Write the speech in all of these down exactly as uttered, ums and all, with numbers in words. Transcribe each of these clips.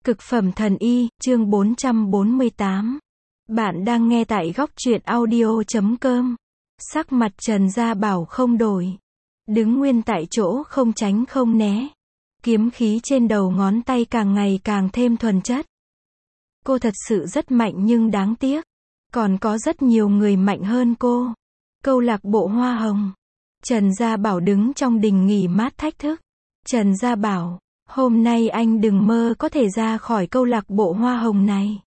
Cực phẩm thần y, chương bốn trăm bốn mươi tám. Bạn đang nghe tại góc truyện audio chấm com. Sắc mặt Trần Gia Bảo không đổi. Đứng nguyên tại chỗ không tránh không né. Kiếm khí trên đầu ngón tay càng ngày càng thêm thuần chất. Cô thật sự rất mạnh nhưng đáng tiếc. Còn có rất nhiều người mạnh hơn cô. Câu lạc bộ Hoa Hồng. Trần Gia Bảo đứng trong đình nghỉ mát thách thức. Trần Gia Bảo, hôm nay anh đừng mơ có thể ra khỏi câu lạc bộ Hoa Hồng này.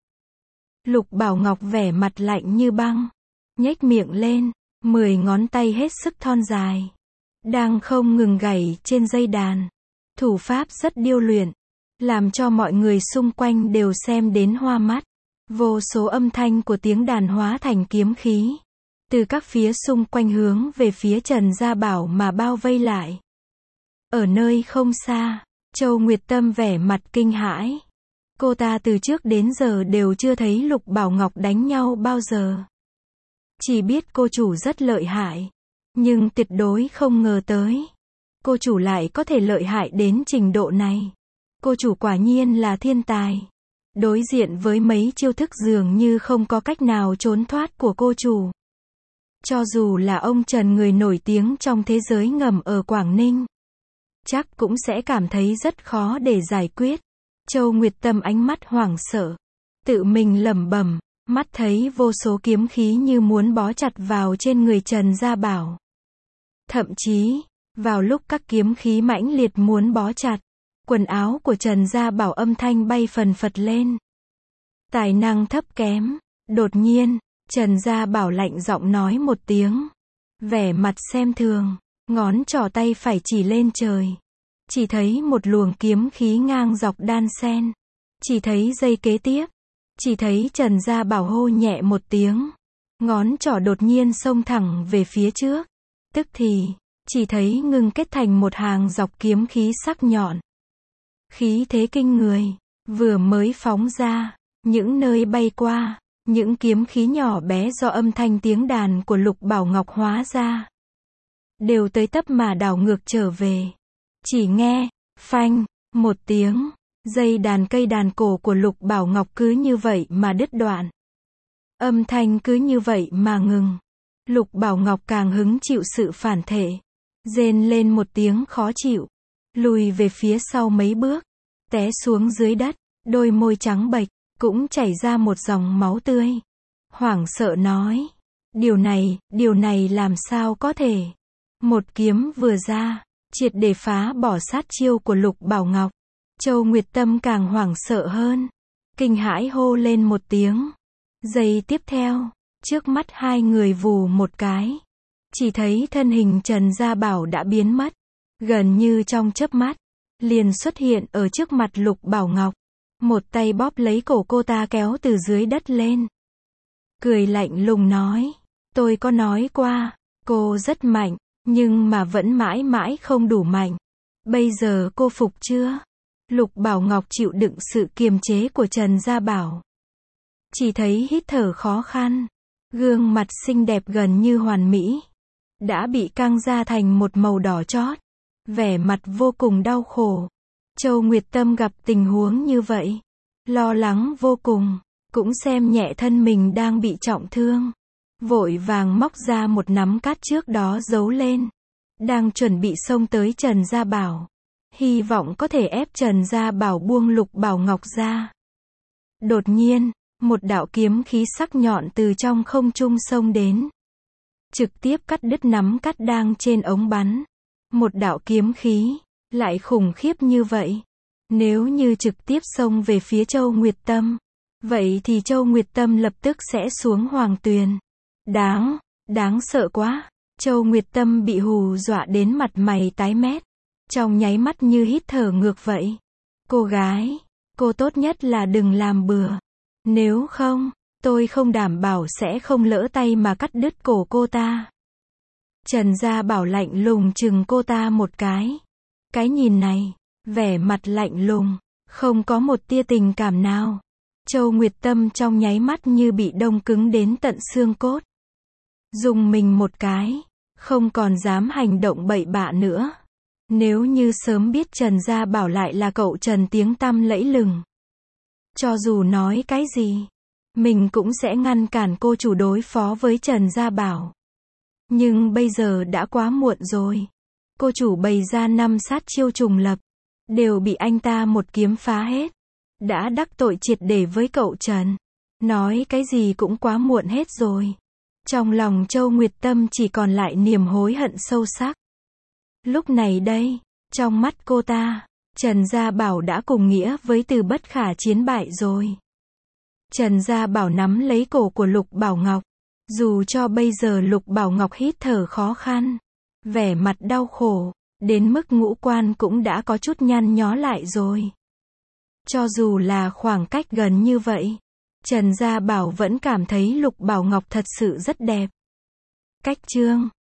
Lục Bảo Ngọc vẻ mặt lạnh như băng. Nhếch miệng lên, mười ngón tay hết sức thon dài. Đang không ngừng gảy trên dây đàn. Thủ pháp rất điêu luyện. Làm cho mọi người xung quanh đều xem đến hoa mắt. Vô số âm thanh của tiếng đàn hóa thành kiếm khí. Từ các phía xung quanh hướng về phía Trần Gia Bảo mà bao vây lại. Ở nơi không xa, Châu Nguyệt Tâm vẻ mặt kinh hãi. Cô ta từ trước đến giờ đều chưa thấy Lục Bảo Ngọc đánh nhau bao giờ. Chỉ biết cô chủ rất lợi hại. Nhưng tuyệt đối không ngờ tới. Cô chủ lại có thể lợi hại đến trình độ này. Cô chủ quả nhiên là thiên tài. Đối diện với mấy chiêu thức dường như không có cách nào trốn thoát của cô chủ. Cho dù là ông Trần người nổi tiếng trong thế giới ngầm ở Quảng Ninh. Chắc cũng sẽ cảm thấy rất khó để giải quyết. Châu Nguyệt Tâm ánh mắt hoảng sợ. Tự mình lẩm bẩm, mắt thấy vô số kiếm khí như muốn bó chặt vào trên người Trần Gia Bảo. Thậm chí, vào lúc các kiếm khí mãnh liệt muốn bó chặt, quần áo của Trần Gia Bảo âm thanh bay phần phật lên. Tài năng thấp kém. Đột nhiên, Trần Gia Bảo lạnh giọng nói một tiếng. Vẻ mặt xem thường, ngón trỏ tay phải chỉ lên trời. Chỉ thấy một luồng kiếm khí ngang dọc đan xen. Chỉ thấy giây kế tiếp. Chỉ thấy Trần Gia Bảo hô nhẹ một tiếng. Ngón trỏ đột nhiên xông thẳng về phía trước. Tức thì, chỉ thấy ngưng kết thành một hàng dọc kiếm khí sắc nhọn. Khí thế kinh người, vừa mới phóng ra, những nơi bay qua, những kiếm khí nhỏ bé do âm thanh tiếng đàn của Lục Bảo Ngọc hóa ra. Đều tới tấp mà đảo ngược trở về. Chỉ nghe, phanh, một tiếng, dây đàn cây đàn cổ của Lục Bảo Ngọc cứ như vậy mà đứt đoạn. Âm thanh cứ như vậy mà ngừng. Lục Bảo Ngọc càng hứng chịu sự phản thể. Rên lên một tiếng khó chịu. Lùi về phía sau mấy bước. Té xuống dưới đất. Đôi môi trắng bệch. Cũng chảy ra một dòng máu tươi. Hoảng sợ nói. Điều này, điều này làm sao có thể. Một kiếm vừa ra. Triệt để phá bỏ sát chiêu của Lục Bảo Ngọc. Châu Nguyệt Tâm càng hoảng sợ hơn. Kinh hãi hô lên một tiếng. Giây tiếp theo, trước mắt hai người vù một cái. Chỉ thấy thân hình Trần Gia Bảo đã biến mất. Gần như trong chớp mắt, liền xuất hiện ở trước mặt Lục Bảo Ngọc. Một tay bóp lấy cổ cô ta kéo từ dưới đất lên. Cười lạnh lùng nói. Tôi có nói qua, cô rất mạnh, nhưng mà vẫn mãi mãi không đủ mạnh. Bây giờ cô phục chưa? Lục Bảo Ngọc chịu đựng sự kiềm chế của Trần Gia Bảo. Chỉ thấy hít thở khó khăn. Gương mặt xinh đẹp gần như hoàn mỹ. Đã bị căng ra thành một màu đỏ chót. Vẻ mặt vô cùng đau khổ. Châu Nguyệt Tâm gặp tình huống như vậy. Lo lắng vô cùng. Cũng xem nhẹ thân mình đang bị trọng thương. Vội vàng móc ra một nắm cát trước đó giấu lên. Đang chuẩn bị xông tới Trần Gia Bảo. Hy vọng có thể ép Trần Gia Bảo buông Lục Bảo Ngọc ra. Đột nhiên, một đạo kiếm khí sắc nhọn từ trong không trung xông đến. Trực tiếp cắt đứt nắm cát đang trên ống bắn. Một đạo kiếm khí, lại khủng khiếp như vậy. Nếu như trực tiếp xông về phía Châu Nguyệt Tâm, vậy thì Châu Nguyệt Tâm lập tức sẽ xuống hoàng tuyền. Đáng, đáng sợ quá. Châu Nguyệt Tâm bị hù dọa đến mặt mày tái mét. Trong nháy mắt như hít thở ngược vậy. Cô gái, cô tốt nhất là đừng làm bừa. Nếu không, tôi không đảm bảo sẽ không lỡ tay mà cắt đứt cổ cô ta. Trần Gia Bảo lạnh lùng chừng cô ta một cái. Cái nhìn này, vẻ mặt lạnh lùng, không có một tia tình cảm nào. Châu Nguyệt Tâm trong nháy mắt như bị đông cứng đến tận xương cốt. Dùng mình một cái, không còn dám hành động bậy bạ nữa. Nếu như sớm biết Trần Gia Bảo lại là cậu Trần tiếng tăm lẫy lừng. Cho dù nói cái gì, mình cũng sẽ ngăn cản cô chủ đối phó với Trần Gia Bảo. Nhưng bây giờ đã quá muộn rồi. Cô chủ bày ra năm sát chiêu trùng lập, đều bị anh ta một kiếm phá hết. Đã đắc tội triệt để với cậu Trần. Nói cái gì cũng quá muộn hết rồi. Trong lòng Châu Nguyệt Tâm chỉ còn lại niềm hối hận sâu sắc. Lúc này đây, trong mắt cô ta, Trần Gia Bảo đã cùng nghĩa với từ bất khả chiến bại rồi. Trần Gia Bảo nắm lấy cổ của Lục Bảo Ngọc. Dù cho bây giờ Lục Bảo Ngọc hít thở khó khăn, vẻ mặt đau khổ, đến mức ngũ quan cũng đã có chút nhăn nhó lại rồi. Cho dù là khoảng cách gần như vậy, Trần Gia Bảo vẫn cảm thấy Lục Bảo Ngọc thật sự rất đẹp. Cách chương